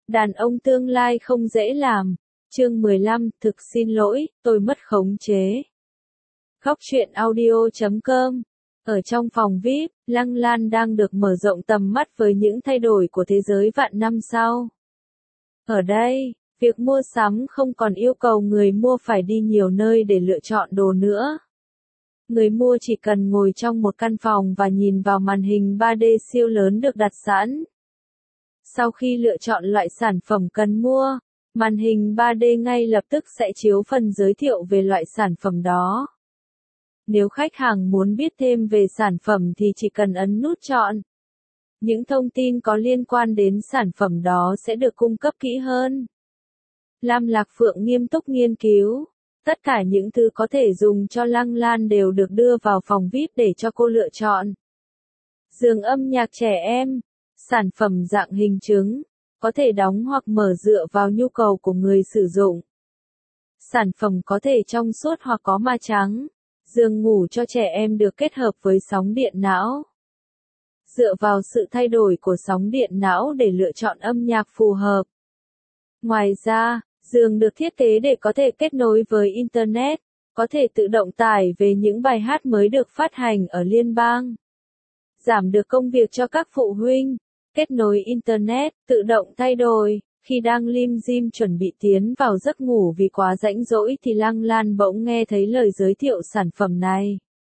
Đàn ông tương lai không dễ làm. Chương 15, thực xin lỗi, tôi mất khống chế. Góc truyện audio.com. Ở trong phòng VIP, Lăng Lan đang được mở rộng tầm mắt với những thay đổi của thế giới vạn năm sau. Ở đây, việc mua sắm không còn yêu cầu người mua phải đi nhiều nơi để lựa chọn đồ nữa. Người mua chỉ cần ngồi trong một căn phòng và nhìn vào màn hình 3D siêu lớn được đặt sẵn. Sau khi lựa chọn loại sản phẩm cần mua, màn hình 3D ngay lập tức sẽ chiếu phần giới thiệu về loại sản phẩm đó. Nếu khách hàng muốn biết thêm về sản phẩm thì chỉ cần ấn nút chọn. Những thông tin có liên quan đến sản phẩm đó sẽ được cung cấp kỹ hơn. Lam Lạc Phượng nghiêm túc nghiên cứu. Tất cả những thứ có thể dùng cho Lăng Lan đều được đưa vào phòng VIP để cho cô lựa chọn. Giường âm nhạc trẻ em, sản phẩm dạng hình trứng, có thể đóng hoặc mở dựa vào nhu cầu của người sử dụng. Sản phẩm có thể trong suốt hoặc có ma trắng. Giường ngủ cho trẻ em được kết hợp với sóng điện não. Dựa vào sự thay đổi của sóng điện não để lựa chọn âm nhạc phù hợp. Ngoài ra, giường được thiết kế để có thể kết nối với Internet, có thể tự động tải về những bài hát mới được phát hành ở liên bang. Giảm được công việc cho các phụ huynh, kết nối Internet, tự động thay đổi. Khi đang lim dim chuẩn bị tiến vào giấc ngủ vì quá rãnh rỗi thì Lăng Lan bỗng nghe thấy lời giới thiệu sản phẩm này.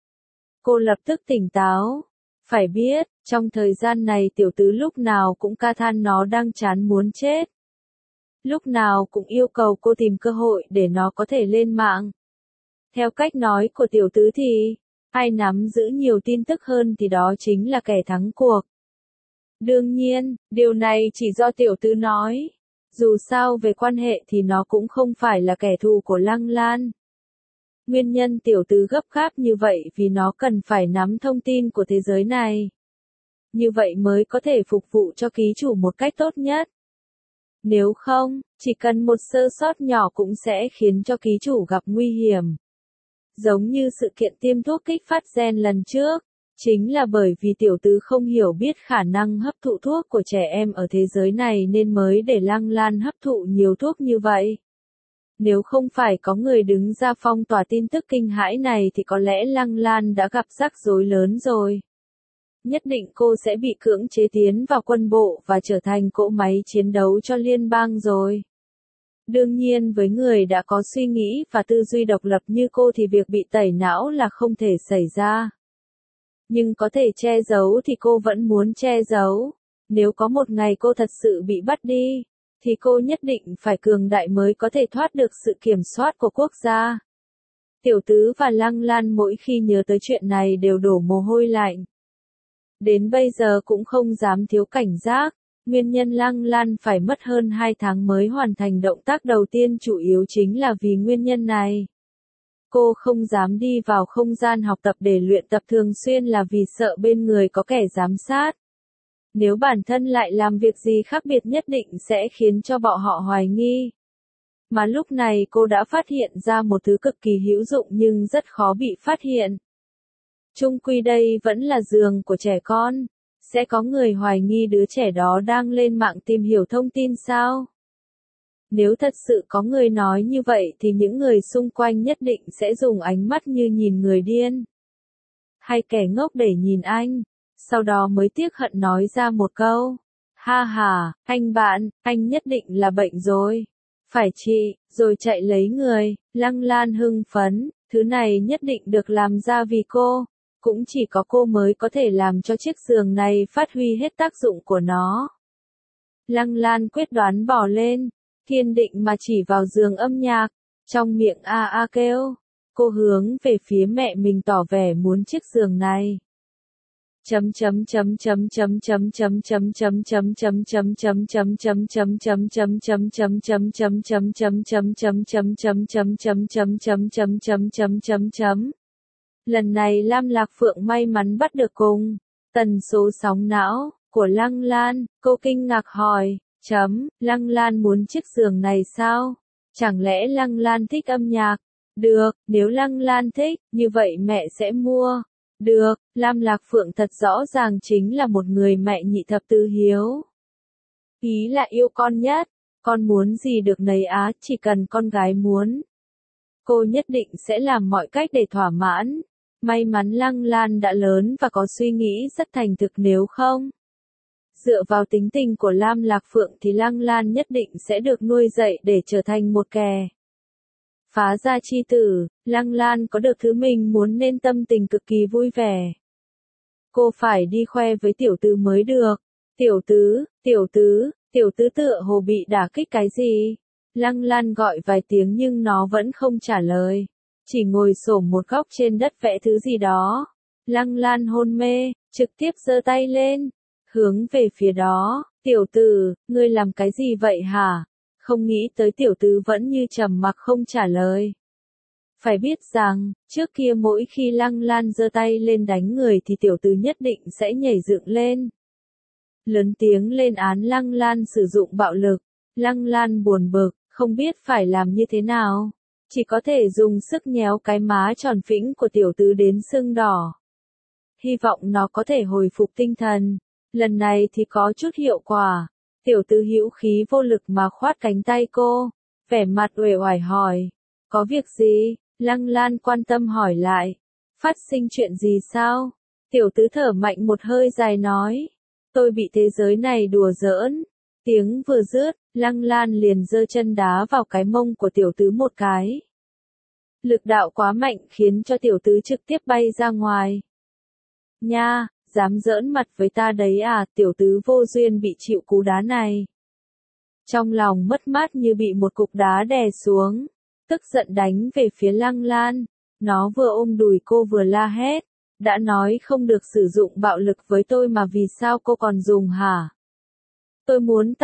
Cô lập tức tỉnh táo. Phải biết, trong thời gian này tiểu tứ lúc nào cũng ca than nó đang chán muốn chết. Lúc nào cũng yêu cầu cô tìm cơ hội để nó có thể lên mạng. Theo cách nói của tiểu tứ thì, ai nắm giữ nhiều tin tức hơn thì đó chính là kẻ thắng cuộc. Đương nhiên, điều này chỉ do tiểu tứ nói. Dù sao về quan hệ thì nó cũng không phải là kẻ thù của Lăng Lan. Nguyên nhân tiểu tứ gấp gáp như vậy vì nó cần phải nắm thông tin của thế giới này. Như vậy mới có thể phục vụ cho ký chủ một cách tốt nhất. Nếu không, chỉ cần một sơ sót nhỏ cũng sẽ khiến cho ký chủ gặp nguy hiểm. Giống như sự kiện tiêm thuốc kích phát gen lần trước. Chính là bởi vì tiểu tứ không hiểu biết khả năng hấp thụ thuốc của trẻ em ở thế giới này nên mới để Lăng Lan hấp thụ nhiều thuốc như vậy. Nếu không phải có người đứng ra phong tỏa tin tức kinh hãi này thì có lẽ Lăng Lan đã gặp rắc rối lớn rồi. Nhất định cô sẽ bị cưỡng chế tiến vào quân bộ và trở thành cỗ máy chiến đấu cho liên bang rồi. Đương nhiên với người đã có suy nghĩ và tư duy độc lập như cô thì việc bị tẩy não là không thể xảy ra. Nhưng có thể che giấu thì cô vẫn muốn che giấu. Nếu có một ngày cô thật sự bị bắt đi, thì cô nhất định phải cường đại mới có thể thoát được sự kiểm soát của quốc gia. Tiểu tứ và Lăng Lan mỗi khi nhớ tới chuyện này đều đổ mồ hôi lạnh. Đến bây giờ cũng không dám thiếu cảnh giác. Nguyên nhân Lăng Lan phải mất hơn 2 tháng mới hoàn thành động tác đầu tiên chủ yếu chính là vì nguyên nhân này. Cô không dám đi vào không gian học tập để luyện tập thường xuyên là vì sợ bên người có kẻ giám sát. Nếu bản thân lại làm việc gì khác biệt nhất định sẽ khiến cho bọn họ hoài nghi. Mà lúc này cô đã phát hiện ra một thứ cực kỳ hữu dụng nhưng rất khó bị phát hiện. Chung quy đây vẫn là giường của trẻ con. Sẽ có người hoài nghi đứa trẻ đó đang lên mạng tìm hiểu thông tin sao? Nếu thật sự có người nói như vậy thì những người xung quanh nhất định sẽ dùng ánh mắt như nhìn người điên. Hay kẻ ngốc để nhìn anh. Sau đó mới tiếc hận nói ra một câu. Ha ha, anh bạn, anh nhất định là bệnh rồi. Phải trị, rồi chạy lấy người. Lăng Lan hưng phấn, thứ này nhất định được làm ra vì cô. Cũng chỉ có cô mới có thể làm cho chiếc giường này phát huy hết tác dụng của nó. Lăng Lan quyết đoán bỏ lên. Kiên định mà chỉ vào giường âm nhạc, trong miệng a a kêu. Cô hướng về phía mẹ mình tỏ vẻ muốn chiếc giường này. Lần này Lam Lạc Phượng may mắn bắt được cùng tần số sóng não của Lăng Lan, cô kinh ngạc hỏi. Lăng Lan muốn chiếc giường này sao? Chẳng lẽ Lăng Lan thích âm nhạc? Được, nếu Lăng Lan thích, như vậy mẹ sẽ mua. Được, Lam Lạc Phượng thật rõ ràng chính là một người mẹ nhị thập tứ hiếu. Ý là yêu con nhất. Con muốn gì được nấy á, chỉ cần con gái muốn. Cô nhất định sẽ làm mọi cách để thỏa mãn. May mắn Lăng Lan đã lớn và có suy nghĩ rất thành thực, nếu không. Dựa vào tính tình của Lam Lạc Phượng thì Lăng Lan nhất định sẽ được nuôi dạy để trở thành một kẻ phá gia chi tử. Lăng Lan có được thứ mình muốn nên tâm tình cực kỳ vui vẻ. Cô phải đi khoe với tiểu tứ mới được. Tiểu tứ tựa hồ bị đả kích cái gì. Lăng Lan gọi vài tiếng nhưng nó vẫn không trả lời. Chỉ ngồi xổm một góc trên đất vẽ thứ gì đó. Lăng Lan hôn mê, trực tiếp giơ tay lên, hướng về phía đó. Tiểu tử, ngươi làm cái gì vậy hả? Không nghĩ tới tiểu tứ vẫn như trầm mặc không trả lời. Phải biết rằng, trước kia mỗi khi Lăng Lan giơ tay lên đánh người thì tiểu tứ nhất định sẽ nhảy dựng lên. Lớn tiếng lên án Lăng Lan sử dụng bạo lực. Lăng Lan buồn bực, không biết phải làm như thế nào. Chỉ có thể dùng sức nhéo cái má tròn phĩnh của tiểu tứ đến sưng đỏ. Hy vọng nó có thể hồi phục tinh thần. Lần này thì có chút hiệu quả. Tiểu tứ hữu khí vô lực mà khoát cánh tay cô. Vẻ mặt uể oải hỏi. Có việc gì? Lăng Lan quan tâm hỏi lại. Phát sinh chuyện gì sao? Tiểu tứ thở mạnh một hơi dài nói. Tôi bị thế giới này đùa giỡn. Tiếng vừa dứt, Lăng Lan liền giơ chân đá vào cái mông của tiểu tứ một cái. Lực đạo quá mạnh khiến cho tiểu tứ trực tiếp bay ra ngoài. Nha, dám giỡn mặt với ta đấy à? Tiểu tứ vô duyên bị chịu cú đá này. Trong lòng mất mát như bị một cục đá đè xuống. Tức giận đánh về phía Lăng Lan. Nó vừa ôm đùi cô vừa la hét. Đã nói không được sử dụng bạo lực với tôi mà vì sao cô còn dùng hả? Tôi muốn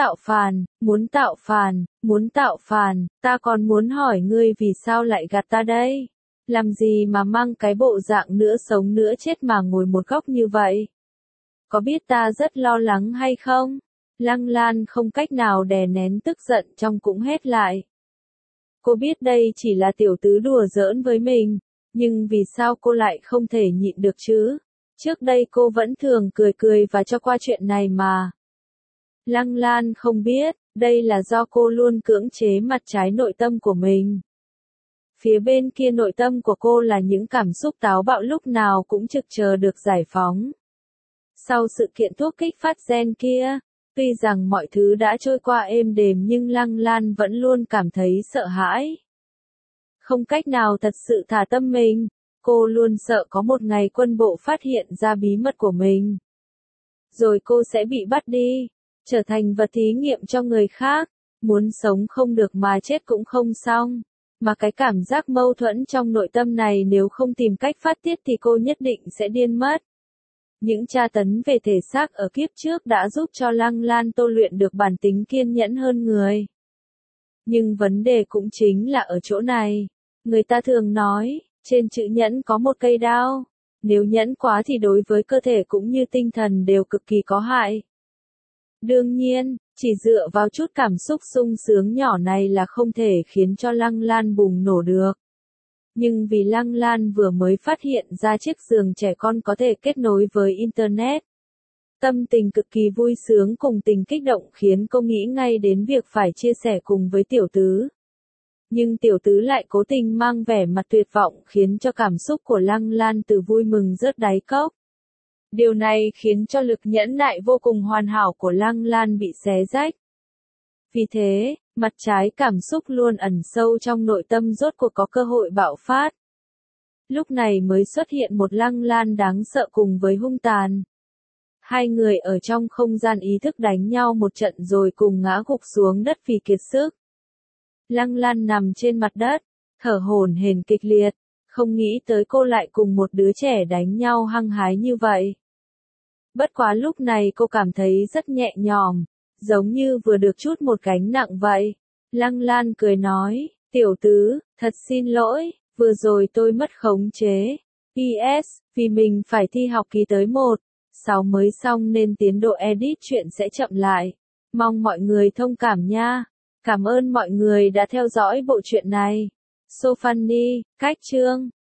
tạo phản, ta còn muốn hỏi ngươi vì sao lại gạt ta đây? Làm gì mà mang cái bộ dạng nửa sống nửa chết mà ngồi một góc như vậy? Có biết ta rất lo lắng hay không? Lăng Lan không cách nào đè nén tức giận trong cũng hét lại. Cô biết đây chỉ là tiểu tứ đùa giỡn với mình, nhưng vì sao cô lại không thể nhịn được chứ? Trước đây cô vẫn thường cười cười và cho qua chuyện này mà. Lăng Lan không biết, đây là do cô luôn cưỡng chế mặt trái nội tâm của mình. Phía bên kia nội tâm của cô là những cảm xúc táo bạo lúc nào cũng trực chờ được giải phóng. Sau sự kiện thuốc kích phát gen kia, tuy rằng mọi thứ đã trôi qua êm đềm nhưng Lăng Lan vẫn luôn cảm thấy sợ hãi. Không cách nào thật sự thả tâm mình, cô luôn sợ có một ngày quân bộ phát hiện ra bí mật của mình. Rồi cô sẽ bị bắt đi, trở thành vật thí nghiệm cho người khác, muốn sống không được mà chết cũng không xong. Mà cái cảm giác mâu thuẫn trong nội tâm này nếu không tìm cách phát tiết thì cô nhất định sẽ điên mất. Những tra tấn về thể xác ở kiếp trước đã giúp cho Lăng Lan tu luyện được bản tính kiên nhẫn hơn người. Nhưng vấn đề cũng chính là ở chỗ này. Người ta thường nói, trên chữ nhẫn có một cây đao. Nếu nhẫn quá thì đối với cơ thể cũng như tinh thần đều cực kỳ có hại. Đương nhiên, chỉ dựa vào chút cảm xúc sung sướng nhỏ này là không thể khiến cho Lăng Lan bùng nổ được. Nhưng vì Lăng Lan vừa mới phát hiện ra chiếc giường trẻ con có thể kết nối với Internet. Tâm tình cực kỳ vui sướng cùng tình kích động khiến cô nghĩ ngay đến việc phải chia sẻ cùng với tiểu tứ. Nhưng tiểu tứ lại cố tình mang vẻ mặt tuyệt vọng khiến cho cảm xúc của Lăng Lan từ vui mừng rớt đáy cốc. Điều này khiến cho lực nhẫn nại vô cùng hoàn hảo của Lăng Lan bị xé rách. Vì thế, mặt trái cảm xúc luôn ẩn sâu trong nội tâm rốt cuộc có cơ hội bạo phát. Lúc này mới xuất hiện một Lăng Lan đáng sợ cùng với hung tàn. Hai người ở trong không gian ý thức đánh nhau một trận rồi cùng ngã gục xuống đất vì kiệt sức. Lăng Lan nằm trên mặt đất, thở hổn hển kịch liệt, không nghĩ tới cô lại cùng một đứa trẻ đánh nhau hăng hái như vậy. Bất quá lúc này cô cảm thấy rất nhẹ nhõm, giống như vừa được trút một gánh nặng vậy. Lăng Lan cười nói, tiểu tứ, thật xin lỗi, vừa rồi tôi mất khống chế. PS, vì mình phải thi học kỳ tới 1/6 mới xong nên tiến độ edit chuyện sẽ chậm lại. Mong mọi người thông cảm nha. Cảm ơn mọi người đã theo dõi bộ truyện này. So funny, cách chương.